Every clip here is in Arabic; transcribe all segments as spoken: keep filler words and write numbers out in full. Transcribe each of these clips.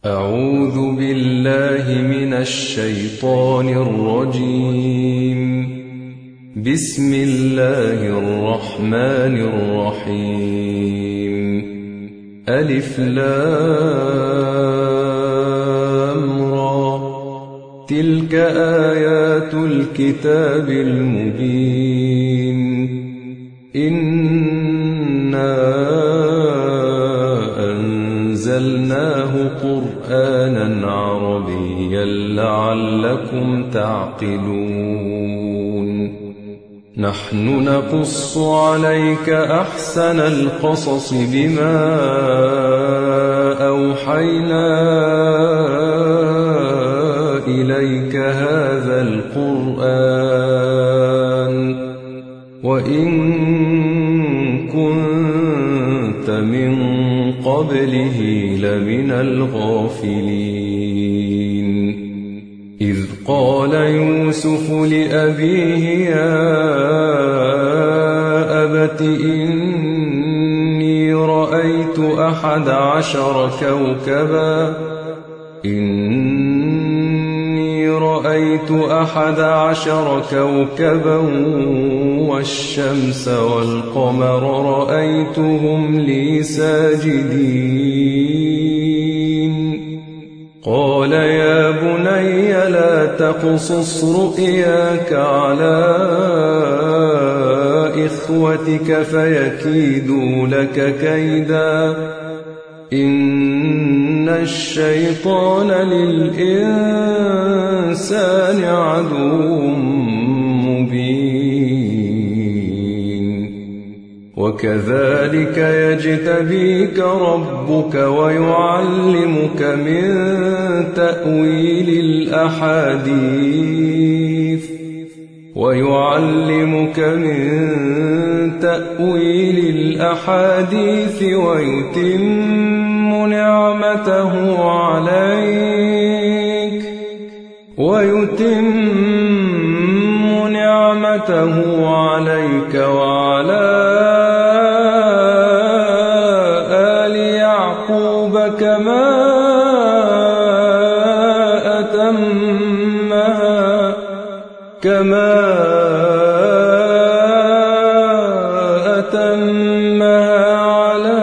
أعوذ بالله من الشيطان الرجيم. بسم الله الرحمن الرحيم. ألف لام را، تلك آيات الكتاب المبين. إنا أنزلناه قرآنا عربيا لعلكم تعقلون. نحن نقص عليك أحسن القصص بما أوحينا إليك هذا القرآن وإن كنت من قبله لمن الغافلين. إذ قال يوسف لأبيه يا أبت إني رأيت أحد عشر كوكبا إني رأيت أحد عشر كوكبا والشمس والقمر رأيتهم لي ساجدين. قال يا بني لا تقصص رؤياك على إخوتك فيكيدوا لك كيدا إن الشيطان للإنسان عدو مبين. وكذلك يجتبيك ربك ويعلمك من تأويل الأحاديث ويعلمك من تأويل الأحاديث ويتم نعمته عليك ويتم نعمته عليك وعلى آل يعقوب كما أتمها كما أتمها على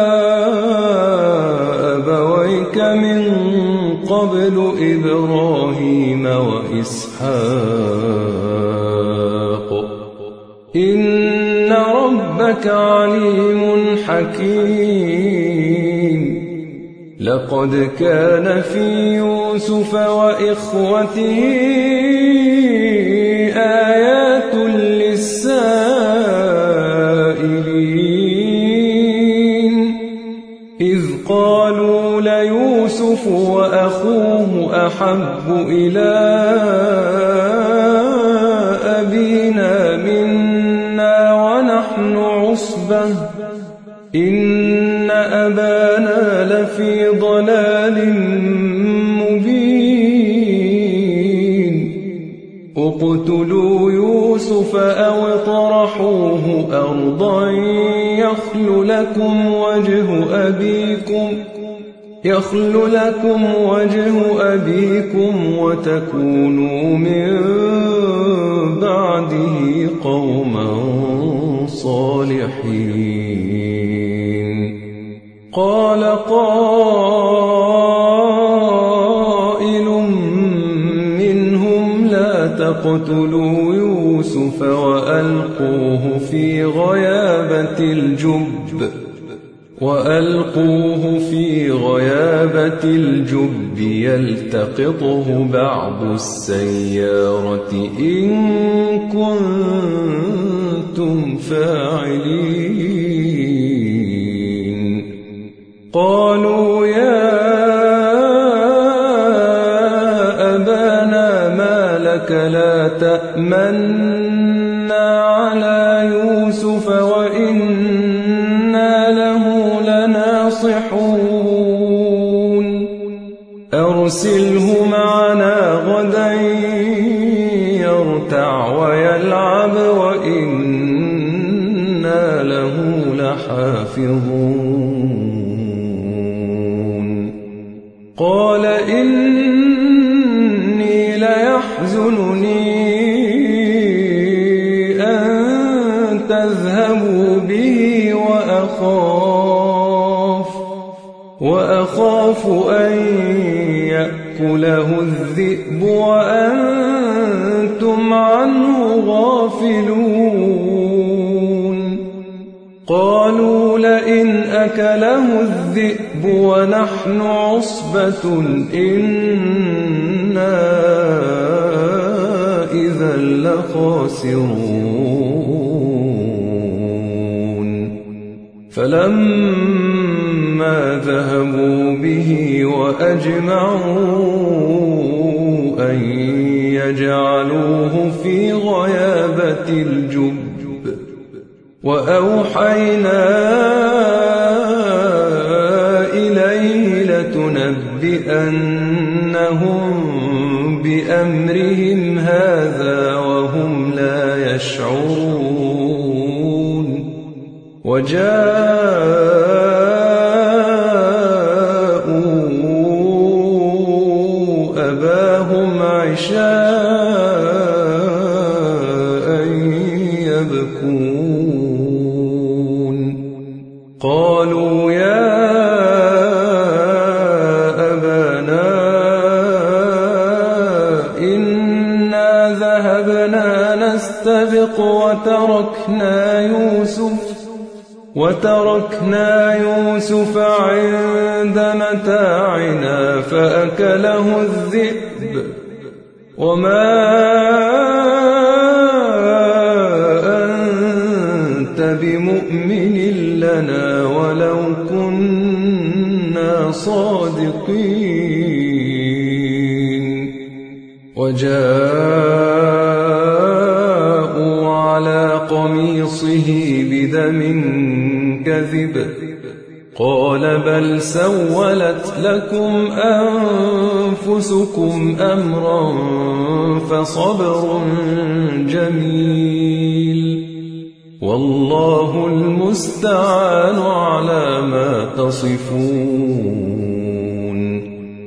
أبويك من قبل إبراهيم وإسحاق إن ربك عليم حكيم. لقد كان في يوسف وإخوته آيات للسائلين إذ قالوا ليوسف وأخوه أحب إلى أبينا منا ونحن عصبة إن أبانا لفي ضلال مبين. اقتلوا يوسف أو اطرحوه أرضا يخل لكم وجه أبيكم يخل لكم وجه أبيكم وتكونوا من بعده قوما صالحين. قال قائل منهم لا تقتلوا يوسف وألقوه في غيابة الجب وألقوه في غيابة الجب يلتقطه بعض السيارة إن كنتم فاعلين. قالوا يا أبانا ما لك لا تأمنا على يوسف وإنا له لناصحون. أرسله معنا غدا يرتع ويلعب وإنا له لحافظون. قال إني ليحزنني أن تذهبوا به وأخاف وأخاف أن يأكله الذئب وأنتم عنه غافلون قالوا لئن أكله الذئب ونحن عصبة إنا إذا لخاسرون فلما ذهبوا به وأجمعوا أن يجعلوه في غيابة الجب وأوحينا إليه لتنبئنهم بأمرهم هذا وهم لا يشعرون وجاءوا أباهم عشاء يبكون قالوا يا أبانا إنا ذهبنا نستبق وتركنا يوسف وتركنا يوسف عند متاعنا فأكله الذئب وما أنت بمؤمن لنا ولو كنا صادقين وجاءوا على قميصه بدم كذب قال بل سولت لكم أنفسكم أمرا فصبر جميل والله المستعان على ما تصفون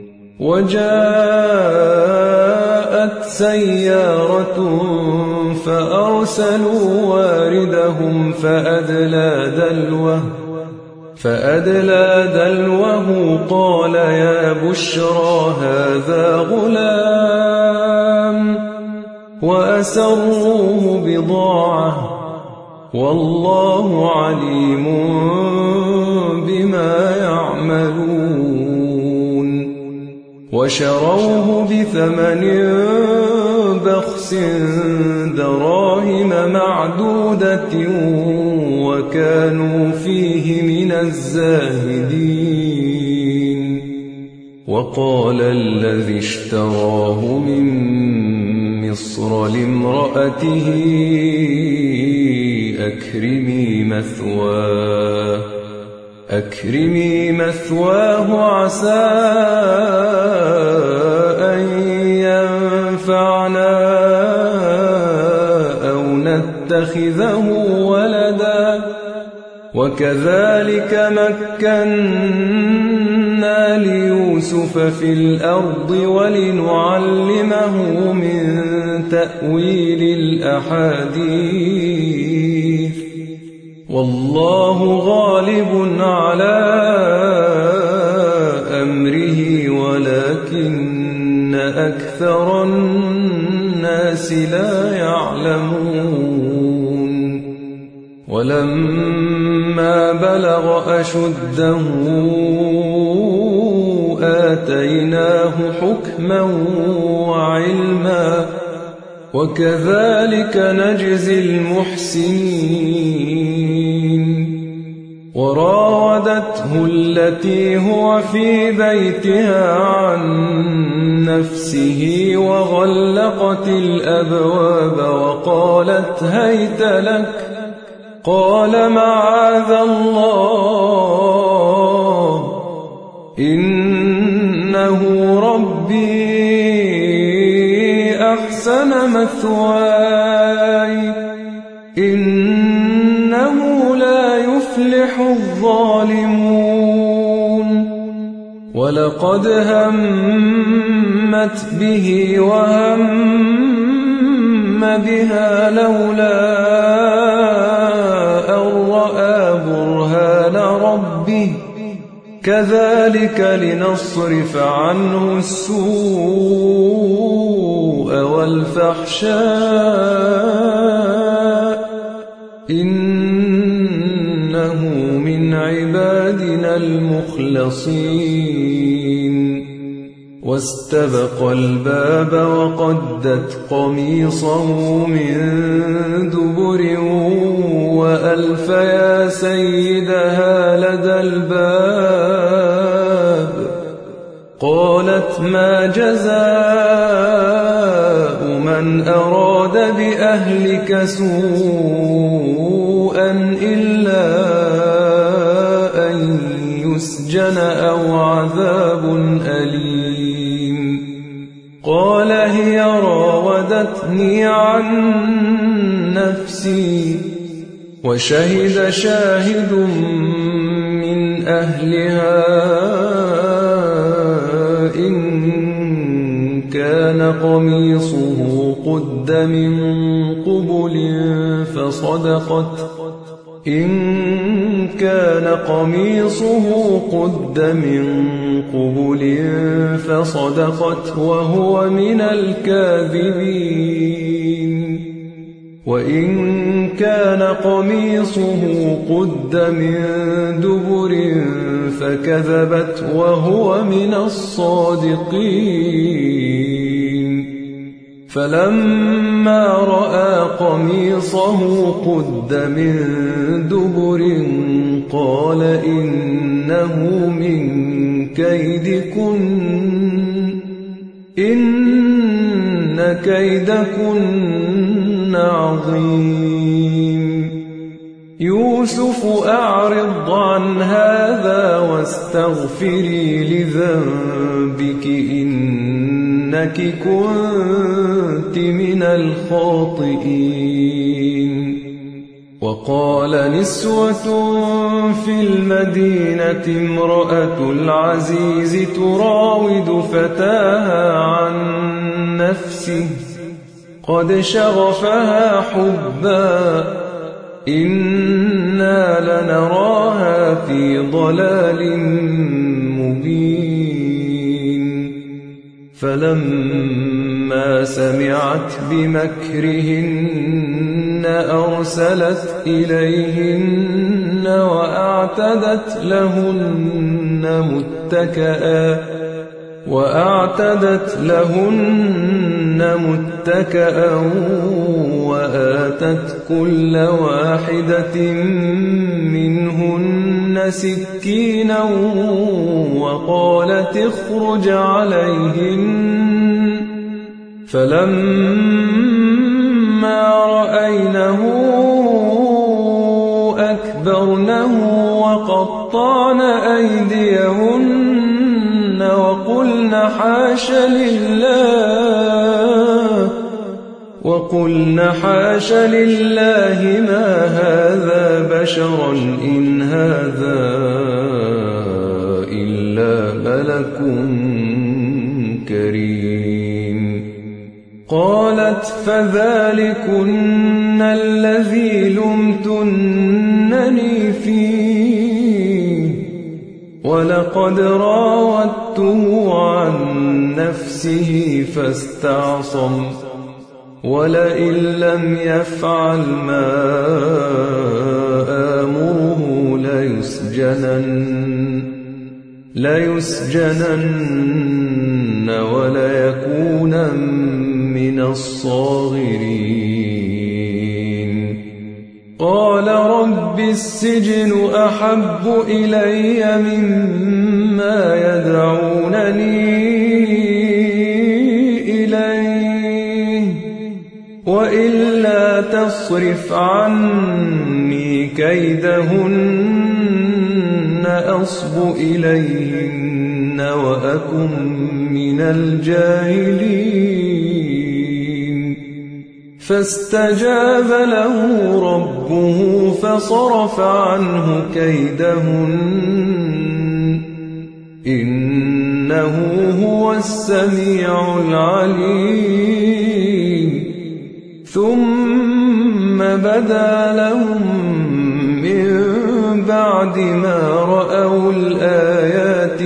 وجاءت سيارة فأرسلوا واردهم فأدلى دلوه فأدلى دلوه قال يا بشرى هذا غلام وأسروه بضاعة والله عليم بما يعملون وشروه بثمن بخس دراهم معدودة وكانوا فيه من الزاهدين وقال الذي اشتراه من مصر لامرأته أكرمي مثواه أكرمي مثواه عسى أن ينفعنا أو نتخذه ولدا وكذلك مكنا ليوسف في الأرض ولنعلمه من تأويل الأحاديث والله غالب على أمره ولكن أكثر الناس لا يعلمون ولما بلغ أشده آتيناه حكما وعلما وكذلك نجزي المحسنين وراودته التي هو في بيتها عن نفسه وغلقت الأبواب وقالت هيت لك قال معاذ الله إنه ربي أحسن مثواي إنه لا يفلح الظالمون ولقد همت به وهم بها لولا أن رأى برهان ربه كذلك لنصرف عنه السوء والفحشاء إنه من عبادنا المخلصين واستبق الباب وقدت قميصه من دبر وألف يا سيدها لدى الباب قالت ما جزاء من أراد بأهلك سوءا إلا أن يسجن أو عذاب أليم قال هي راودتني عن نفسي وشهد شاهد من أهلها إن كان قميصه قد من قبل فصدقت إن كان قميصه قد من قبل فصدقت وهو من الكاذبين وإن كان قميصه قد من دبر فكذبت وهو من الصادقين فلما رأى قميصه قد من دبر قال إنه من كيدكن إن كيدكن عظيم يوسف أعرض عن هذا واستغفري لذنبك إنك كنت من الخاطئين وقال نسوة في المدينة امرأة العزيز تراود فتاها عن نفسه قد شغفها حبا إنا لنراها في ضلال مبين فلما سمعت بمكرهن أرسلت إليهن وأعتدت لهن متكئا وأعتدت لهن متكئا وآتت كل واحدة منهن سكينا وقالت اخرج عليهن فلما رأينه أكبرنه وقطعن أيديهن وقلن حاش لله وقلن حاش لله ما هذا بشرا إن هذا إلا ملك كريم قالت فذلكن الذي لمتنني فيه ولقد راودته عن نفسه فاستعصم ولئن لم يفعل ما آمره ليسجنن ليسجنن وليكونن من الصاغرين قال رب السجن أحب إلي مما يدعونني إليه وإلا تصرف عني كيدهن أصب إليهن وأكن من الجاهلين فاستجاب له ربه فصرف عنه كيدهن إنه هو السميع العليم ثم بدا لهم من بعد ما رأوا الآيات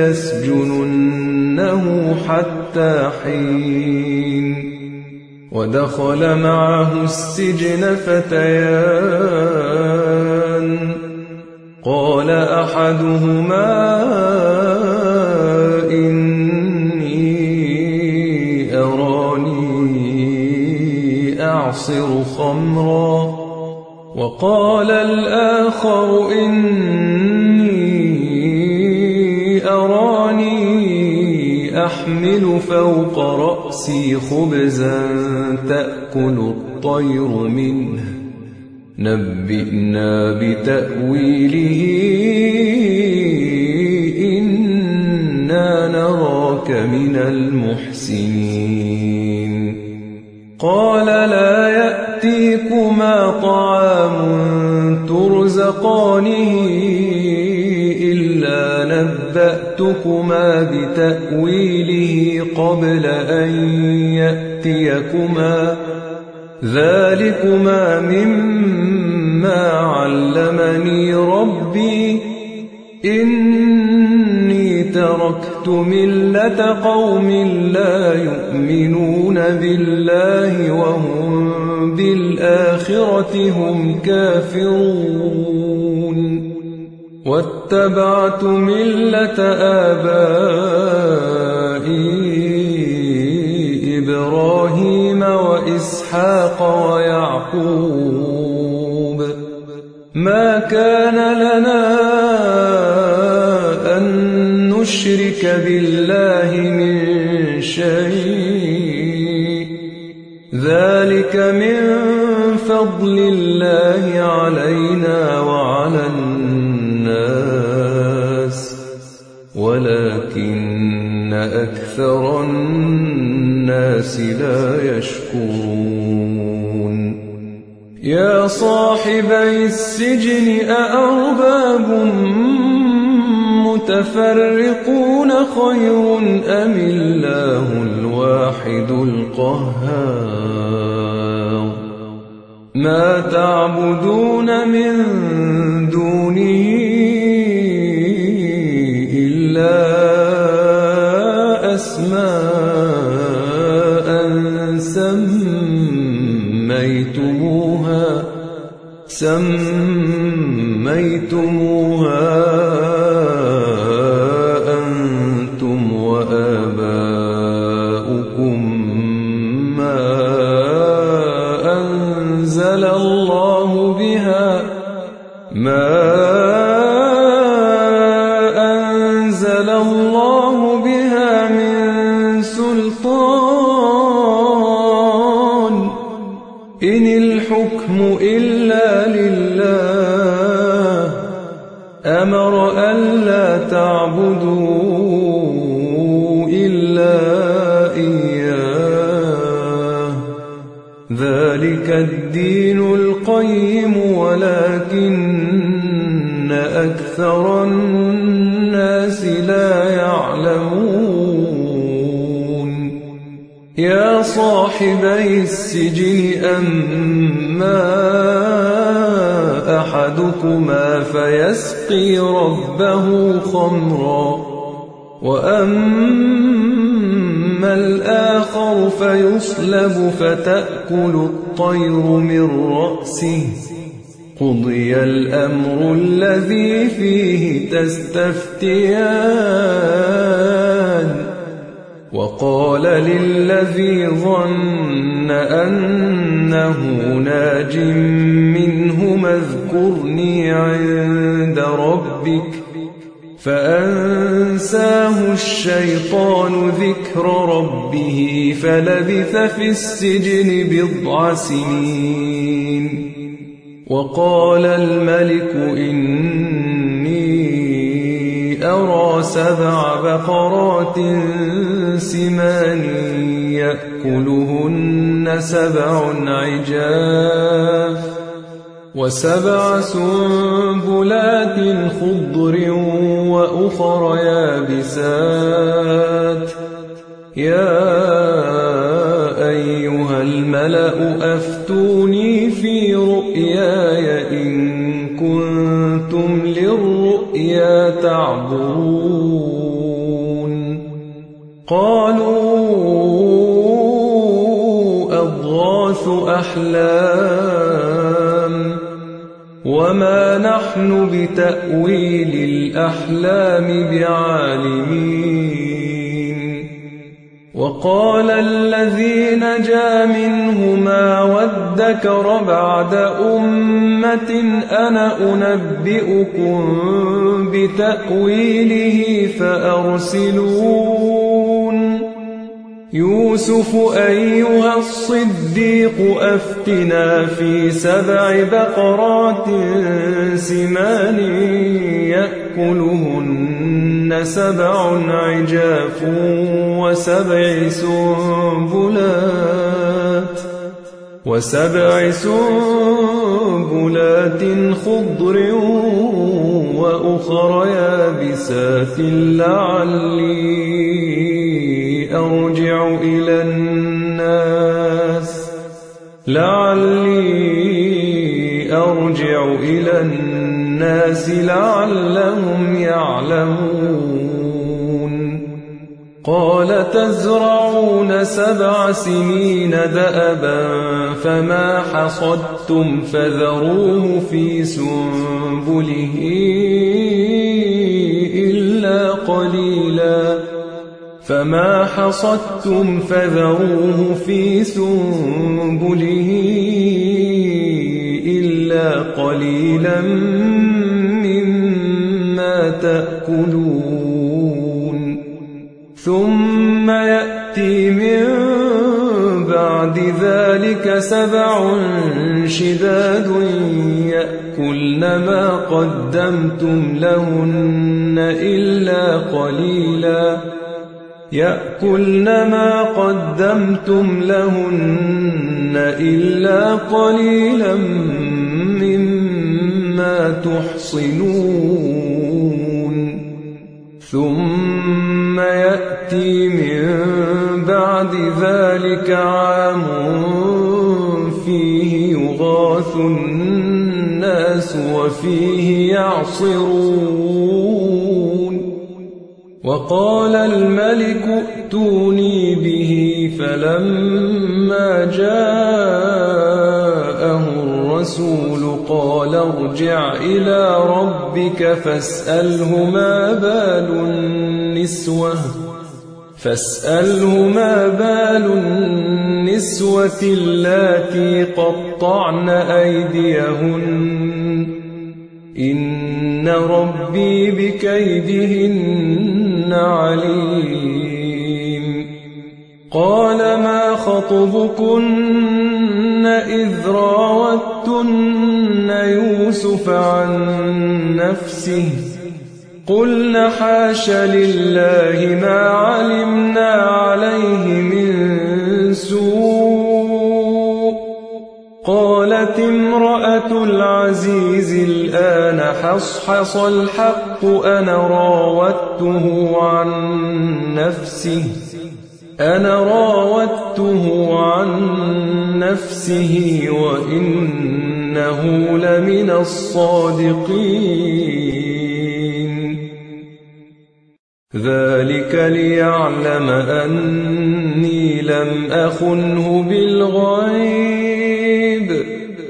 ليسجننه حتى حين ودخل معه السجن فتيان قال أحدهما إني أراني أعصر خمرا وقال الآخر إني أراني أحمل فوق رأسي خبزا تأكل الطير منه نبئنا بتأويله إنا نراك من المحسنين قال لا يأتيكما طعام ترزقانه إلا نبأتكما بتأويله قبل أن يأتيكما ذلكما مما علمني ربي إني تركت ملة قوم لا يؤمنون بالله وهم بالآخرة هم كافرون واتبعت ملة آبائي إبراهيم وإسحاق ويعقوب ما كان لنا أن نشرك بالله من شيء ذلك من فضل الله علينا وعلى الناس ولكن أكثر الناس لا يشكرون يا صاحبي السجن أأرباب متفرقون خير أم الله الواحد القهار ما تعبدون من دونه إلا أسماء سميتموها سميتموها أنتم وآباؤكم ما أنزل الله بها ما أنزل الله بها من سلطان إن الحكم إلا لله أمر ألا تعبدوا إلا إياه ذلك الدين القيم ولكن أكثر الناس لا يعلمون يا صاحبي السجن أما أحدكما فيسقي ربه خمرا وأما الآخر فيصلب فتأكل الطير من رأسه قضي الأمر الذي فيه تستفتيان وقال للذي ظن أنه ناج منهما اذكرني عند ربك فأنساه الشيطان ذكر ربه فلبث في السجن بضع سنين وقال الملك إني أرى سبع بقرات سمان يأكلهن سبع عجاف وسبع سنبلات خضر وأخر يابسات يا أيها الملأ أفتوني في رؤياي إن كنتم للرؤيا تعبرون قالوا أضغاث أحلام وما نحن بتأويل الأحلام بعالمين وقال الذي نجا منهما وادكر بعد أمة أنا أنبئكم بتأويله فأرسلون يوسف أيها الصديق أفتنا في سبع بقرات سمان يأكلهن سبع عجاف وسبع سنبلات وسبع سنبلات خضر وأخر يابسات لعلي أرجع إلى الناس لعلي أرجع إلى الناس لعلهم يعلمون قال تزرعون سبع سنين دأبا فما حصدتم فذروه في سنبله إلا قليلا فما حصدتم فذروه في سنبله إلا قليلا مما تأكلون ثم يأتي من بعد ذلك سبع شداد يأكلن ما قدمتم لهن إلا قليلا يأكلن ما قدمتم لهن إلا قليلا مما تحصنون ثم يأتي من بعد ذلك عام فيه يغاث الناس وفيه يعصرون وقال الملك ائتوني به فلما جاءه الرسول قال ارجع إلى ربك فاسأله ما بال النسوة فاسأله ما بال النسوة اللاتي قطعن أيديهن إن ربي بكيدهن عليم قال ما خطبكن إذ راوتن يوسف عن نفسه قلن حاش لله ما علمنا عليه من سوء قالت امرأة العزيز الآن حصحص الحق أنا راودته عن نفسه أنا راودته عن نفسه وإنه لمن الصادقين ذلك ليعلم أني لم أخنه بالغيب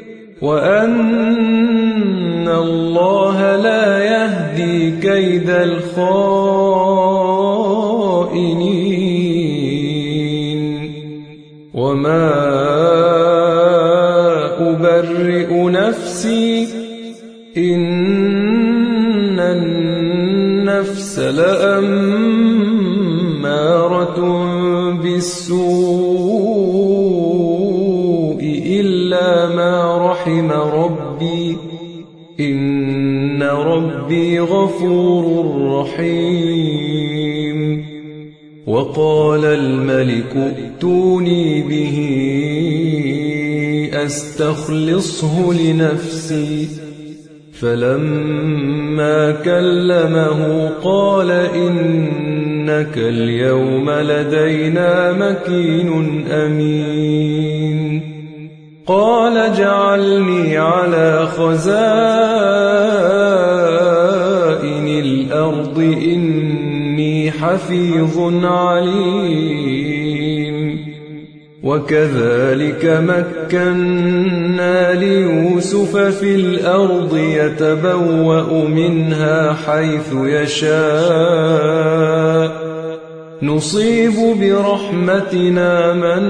وأن الله لا يهدي كيد الخائنين وما أبرئ نفسي إن النفس لأمارة بالسوء إلا ما رحم ربي إن ربي غفور رحيم وقال الملك ائتوني به أستخلصه لنفسي. فلما كلمه قال إنك اليوم لدينا مكين أمين. قال اجعلني على خزائن الأرض إني حفيظ عليم. وكذلك مكنا ليوسف في الأرض يتبوأ منها حيث يشاء نصيب برحمتنا من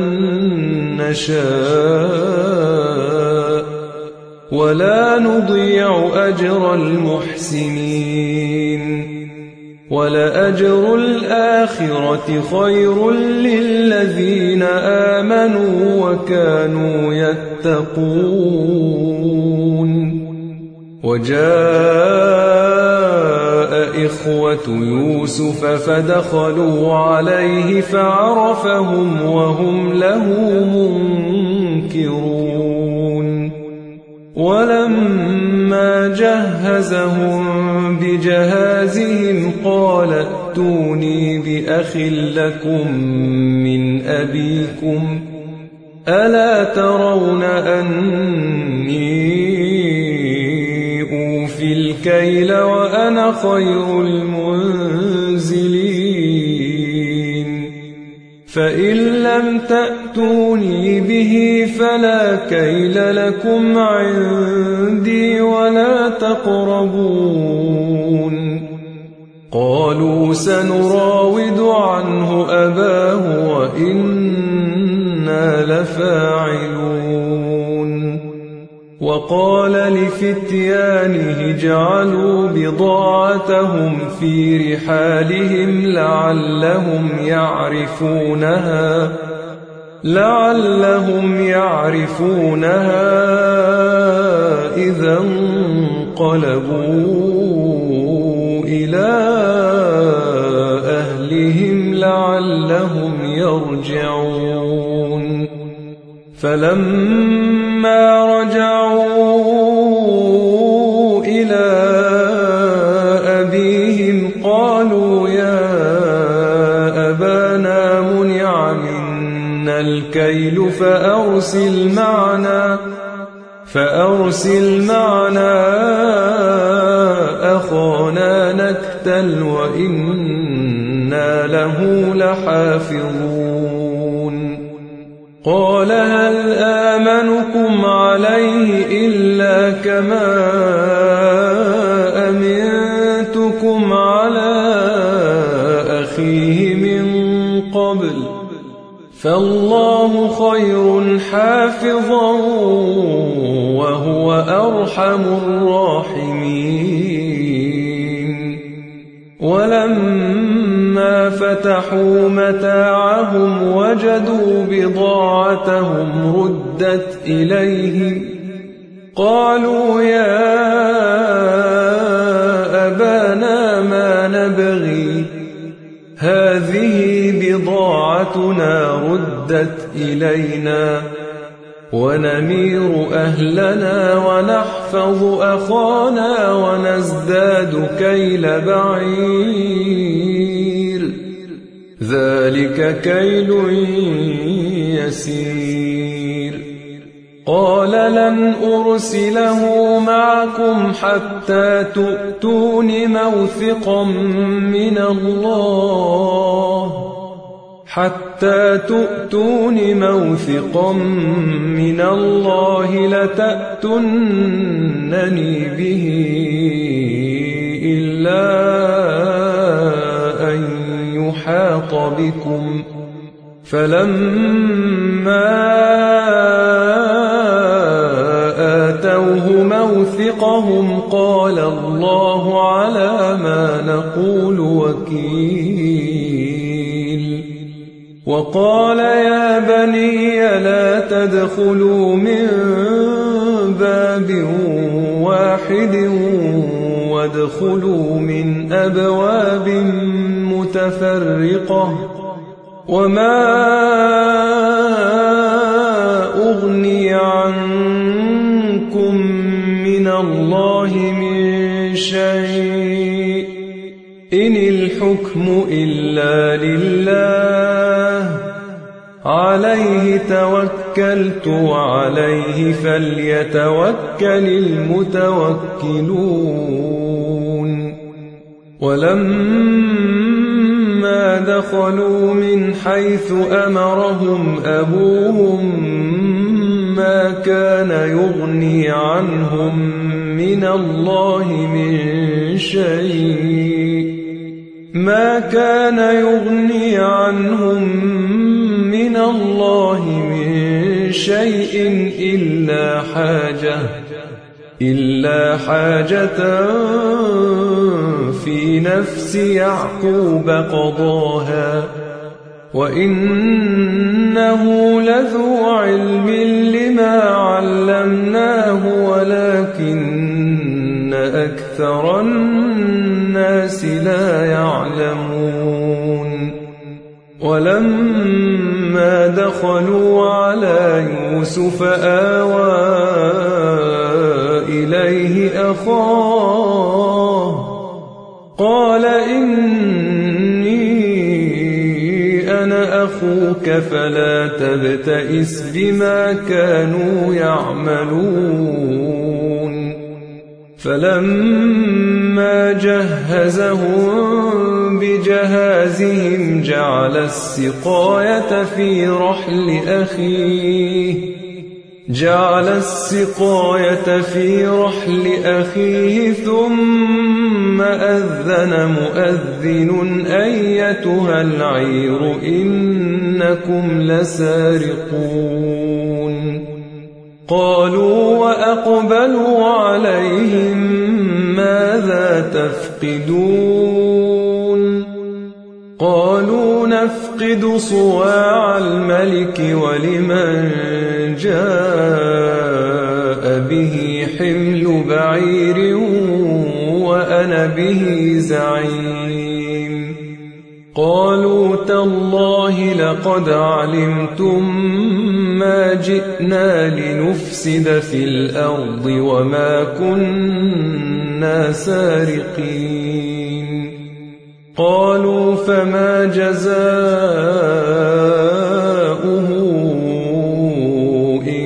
نشاء ولا نضيع أجر المحسنين. ولأجر الآخرة خير للذين آمنوا وكانوا يتقون. وجاء إخوة يوسف فدخلوا عليه فعرفهم وهم له منكرون. ولما جهزهم بجهازهم قال ائتوني بأخ لكم من أبيكم ألا ترون أني أوفي الكيل وأنا خير المنزلين. فإن لم تأتوني به فلا كيل لكم عندي ولا تقربون. قالوا سنراود عنه أباه وإنا لفاعلون. وقال لفتيانه اجعلوا بضاعتهم في رحالهم لعلهم يعرفونها لعلهم يعرفونها إذا انقلبوا إلى أهلهم لعلهم يرجعون. فلما رجعوا إلى أبيهم قالوا يا أبانا منع منا الكيل فأرسل معنا فأرسل معنا أخانا نكتل وإنا له لحافظون. قال هل آمنكم عليه إلا كما أمنتكم على أخيه من قبل فالله خير حافظا وهو أرحم الراحمين. ولما فتحوا متاعهم وجدوا بضاعتهم ردت إليهم قالوا يا أبانا ما نبغي هذه بضاعتنا ردت إلينا ونمير أهلنا ونحفظ أخانا ونزداد كيل بعير ذلك كيل يسير. قال لن أرسله معكم حتى تؤتون موثقا من الله حتى تؤتون موثقا من الله لتأتونني به إلا أن يحاط بكم. فلما آتوه موثقهم قال الله على ما نقول وكيل. وقال يا بني لا تدخلوا من باب واحد وادخلوا من أبواب متفرقة وما أغني عنكم عنكم من الله من شيء إن الحكم إلا لله عليه توكلت وعليه فليتوكل المتوكلون ولما دخلوا من حيث أمرهم أبوهم ما كان يغني عنهم من الله من شيء ما كان يغني عنهم من الله من شيء إلا حاجة إلا حاجة في نفس يعقوب قضاها وإنه لذو علم لما علمناه ولكن أكثر الناس لا يعلمون ولما دخلوا على يوسف آوى إليه أخاه قال إني أنا أخوك فلا تبتئس بما كانوا يعملون فلما جهزهم بجهازهم جعل السقاية في رحل أخيه جعل السقاية في رحل أخيه ثم أذن مؤذن أيتها العير إنكم لسارقون قالوا وأقبلوا عليهم ماذا تفقدون قالوا نفقد صواع الملك ولمن جاء به حمل بعير وأنا به زعيم قالوا تالله لقد علمتم ما جئنا لنفسد في الأرض وما كنا سارقين قالوا فما جزاؤه إن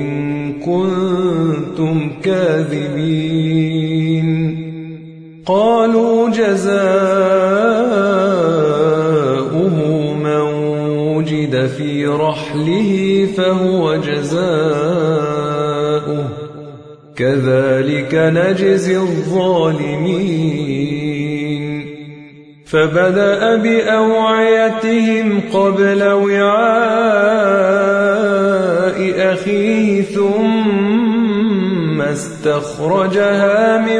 كنتم كاذبين قالوا جزاؤه من وجد في رحله فهو جزاؤه كذلك نجزي الظالمين فبدأ بأوعيتهم قبل وعاء أخيه ثم استخرجها من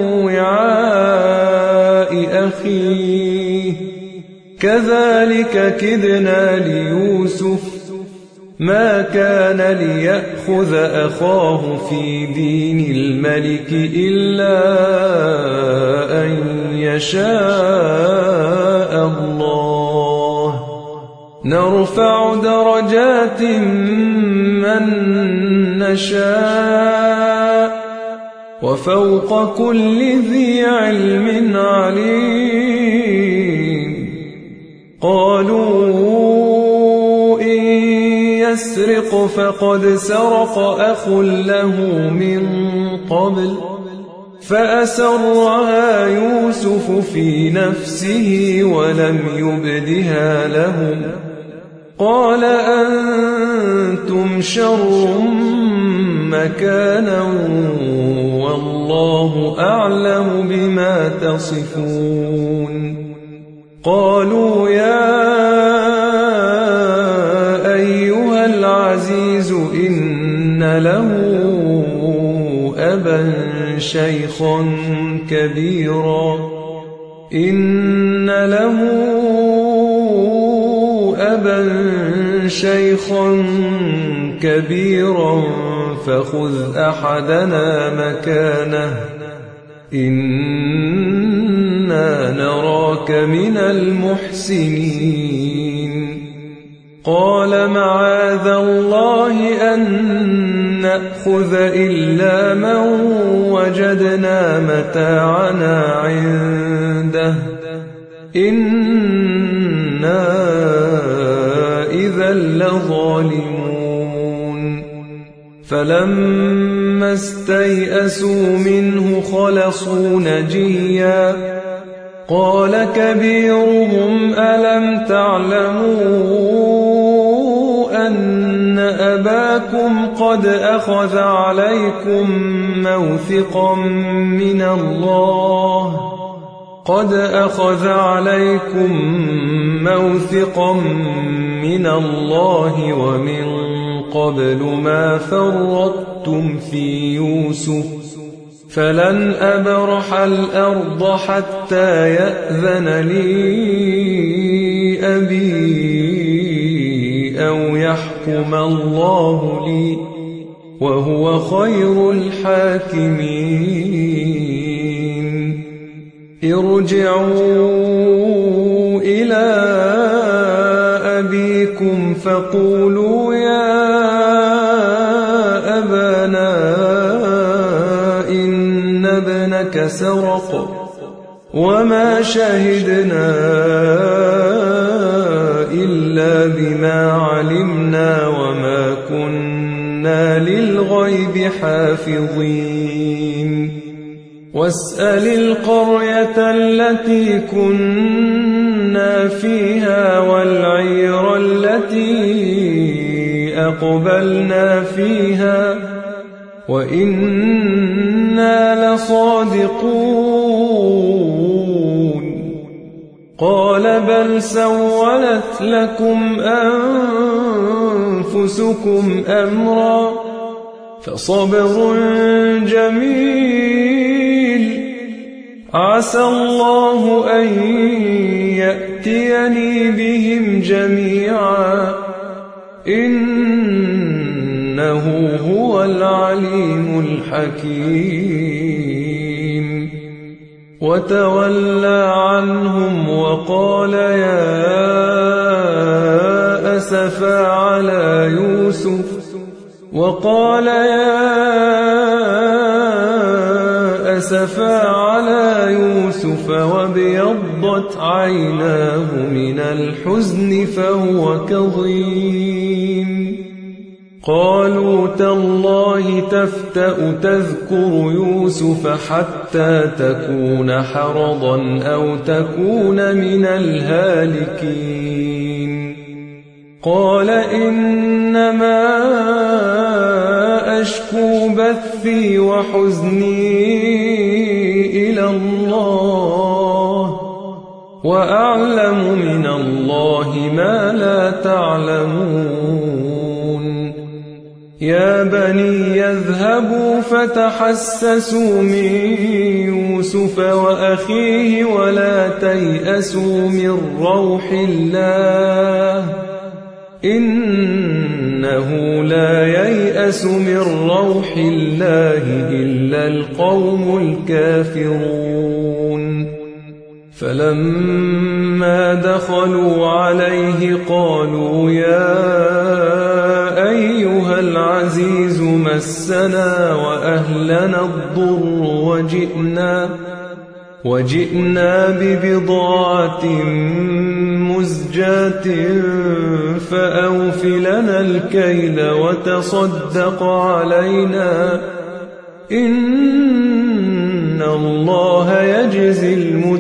وعاء أخيه كذلك كدنا ليوسف ما كان ليأخذ أخاه في دين الملك إلا أن يشاء الله نرفع درجات من نشاء وفوق كل ذي علم عليم قالوا إن يسرق فقد سرق أخ له من قبل فأسرها يوسف في نفسه ولم يبدها لهم قال أنتم شر مكانا والله أعلم بما تصفون قالوا يا أيها العزيز إن له أبا شيخا كبيرا إن له أبا شيخا كبيرا فخذ أحدنا مكانه إنا نراك من المحسنين قال معاذ الله أن نأخذ إلا من وجدنا متاعنا عنده إنا إذا لظالمون فلما استيئسوا منه خلصوا نجيا قال كبيرهم ألم تعلموا أن أباكم قد أخذ عليكم موثقا من الله قد أخذ عليكم موثقا من الله ومن قبل ما فرطتم في يوسف فلن أبرح الأرض حتى يأذن لي أبي أو يحكم الله لي وهو خير الحاكمين ارجعوا إلى أبيكم فقولوا يا أبانا إن ابنك سرق وما شهدنا إلا بما علمنا وما كنا للغيب حافظين واسأل القرية التي كنا فيها والعير التي أقبلنا فيها وإنا لصادقون قال بل سولت لكم أنفسكم أمرا فصبر جميل عسى الله أن يأتيني بهم جميعا إنه هو العليم الحكيم وتولى عنهم وقال يا أسفا على يوسف وقال يا أسفا على يوسف وابيضت عيناه من الحزن فهو كظيم قالوا تالله تفتأ تذكر يوسف حتى تكون حرضا أو تكون من الهالكين قال إنما أشكو بثي وحزني إلى الله وأعلم من الله ما لا تعلمون يا بني يذهبوا فتحسسوا من يوسف وأخيه ولا تيأسوا من روح الله إنه لا ييأس من روح الله إلا القوم الكافرون فلما دخلوا عليه قالوا يا أيها العزيز مسنا وأهلنا الضر وجئنا وجئنا ببضاعة مزجاة فأوف لنا الكيل وتصدق علينا إن الله يجزي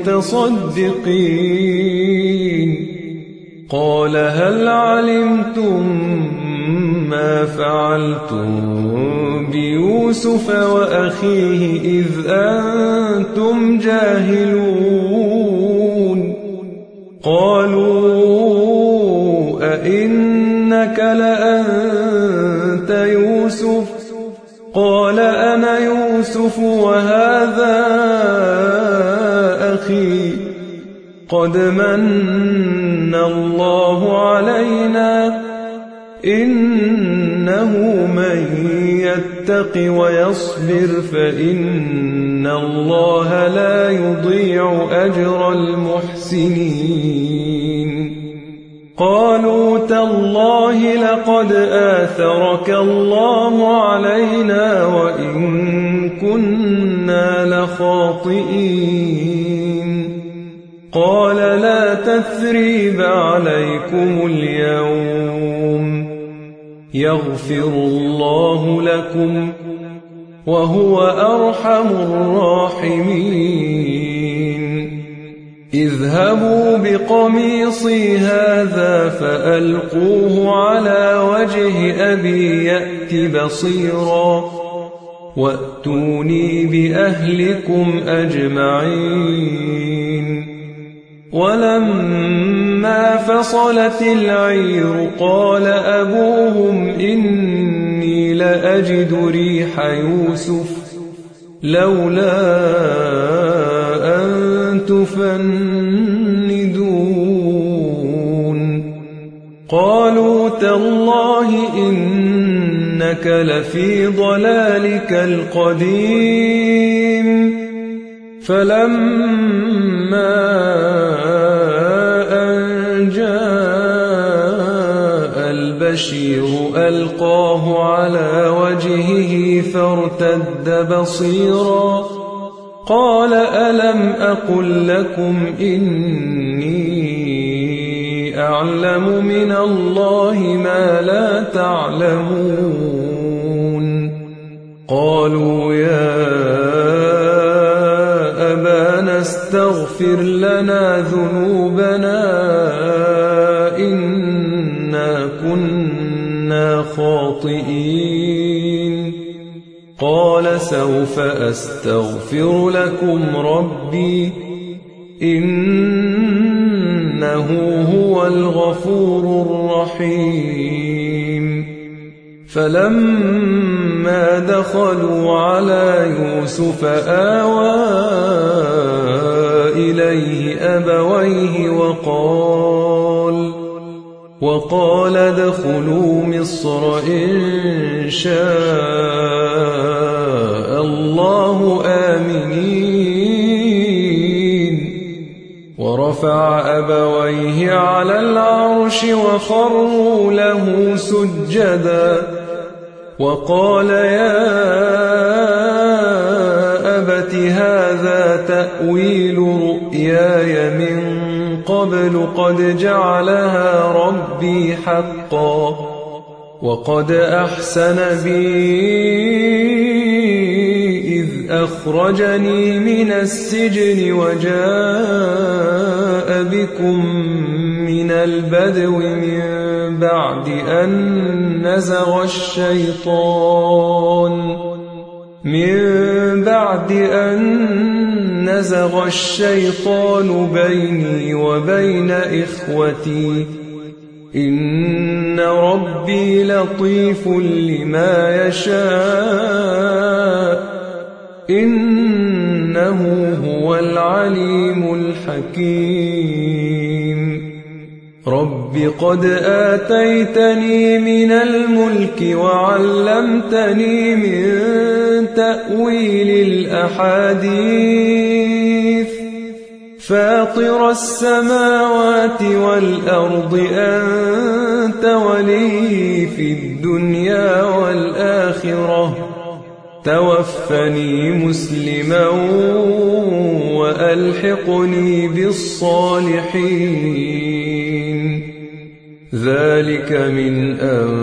المتصدقين قال هل علمتم ما فعلتم بيوسف وأخيه إذ أنتم جاهلون قالوا أئنك لأنت يوسف قال أنا يوسف وهذا أخي قد من الله علينا إنه من يتق ويصبر فإن الله لا يضيع أجر المحسنين قالوا تالله لقد آثرك الله علينا وإن كنا لخاطئين قال لا تثريب عليكم اليوم يغفر الله لكم وهو أرحم الراحمين اذهبوا بقميصي هذا فألقوه على وجه أبي يأت بصيرا وأتوني بأهلكم أجمعين ولما فصلت العير قال أبوهم إني لأجد ريح يوسف لولا أن تفندون قالوا تالله إنك لفي ضلالك القديم فلما أن جاء البشير ألقاه على وجهه فارتد بصيرا قال ألم أقل لكم إني أعلم من الله ما لا تعلمون قالوا يا أبانا استغفر لنا ذنوبنا إنا كنا خاطئين قال سوف أستغفر لكم ربي إنه هو الغفور الرحيم فلما دخلوا على يوسف آوى إليه أبويه وقال وقال ادخلوا مصر إن شاء الله آمنين ورفع أبويه على العرش وخروا له سجدا وقال يا أبت هذا تأويل رؤياي من قبل قد جعلها ربي حقا وقد أحسن بي إذ أخرجني من السجن وجاء بكم من البدو من بعد أن نزغ الشيطان من بعد أن نزغ الشيطان بيني وبين إخوتي إن ربي لطيف لما يشاء إنه هو العليم الحكيم رب قد آتيتني من الملك وعلمتني من تأويل الأحاديث فاطر السماوات والأرض أنت ولي في الدنيا والآخرة توفني مسلما وألحقني بالصالحين ذلك من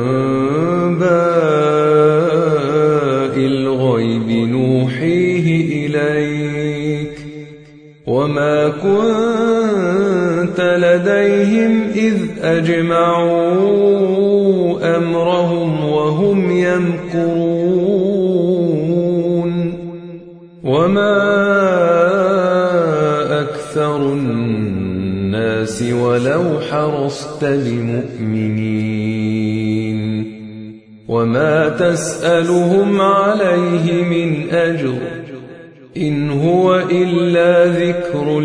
أنباء الغيب نوحيه إليك وما كنت لديهم إذ أجمعوا أمرهم وهم يمكرون وما أكثر الناس ولو حرصت بمؤمنين وما تسألهم عليه من أجر إن هو إلا ذكر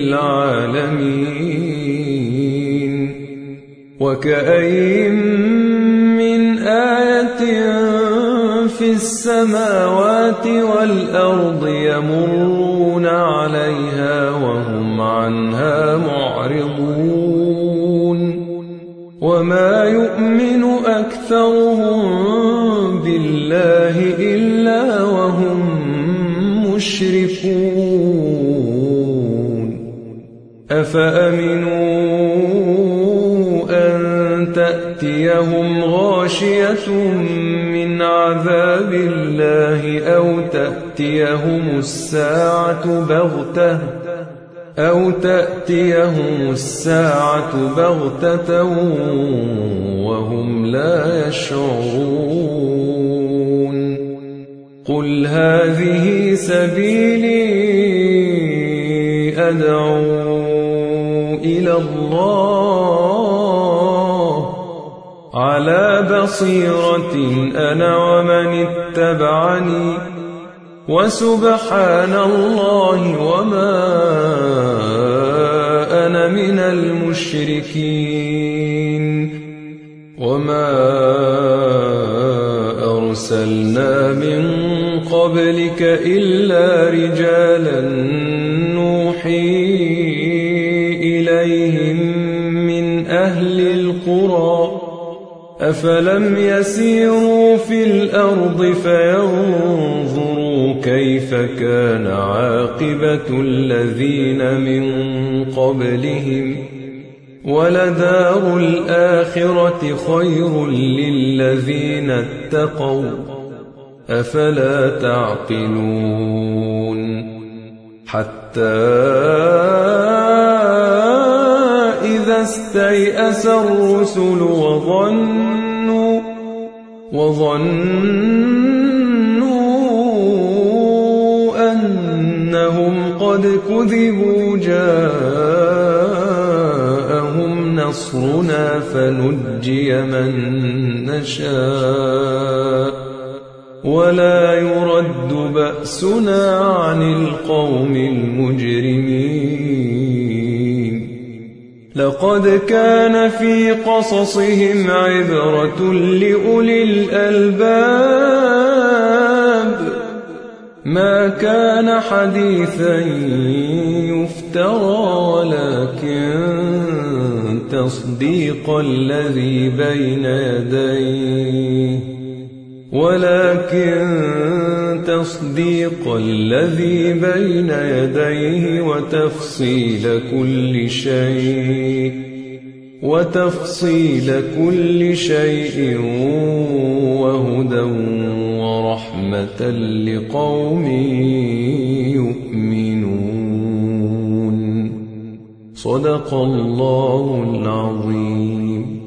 للعالمين وكأين من آية في السماوات والأرض يمرون عليها وهم عنها معرضون وما يؤمن أكثرهم بالله إلا وهم مشركون أفأمنوا أن تأتيهم غاشية من عذاب الله أو تأتيهم الساعة بغتة أو تأتيهم الساعة بغتة وهم لا يشعرون قل هذه سبيلي أدعو إلى الله على بصيرة أنا ومن اتبعني وسبحان الله وما أنا من المشركين وما أرسلنا من قبلك إلا رجالا نوحي إليهم من أهل القرى أفلم يسيروا في الأرض فينظروا كيف كان عاقبة الذين من قبلهم ولدار الآخرة خير للذين اتقوا أفلا تعقلون حتى إذا استيأس الرسل وظنوا وظنوا أنهم قد كذبوا جاءهم نصرنا فنجي من نشاء ولا يرد بأسنا عن القوم المجرمين لقد كان في قصصهم عبرة لأولي الألباب ما كان حديثا يفترى ولكن تصديق الذي بين يديه ولكن تصديق الذي بين يديه وتفصيل كل شيء وتفصيل كل شيء وهدى ورحمة لقوم يؤمنون صدق الله العظيم.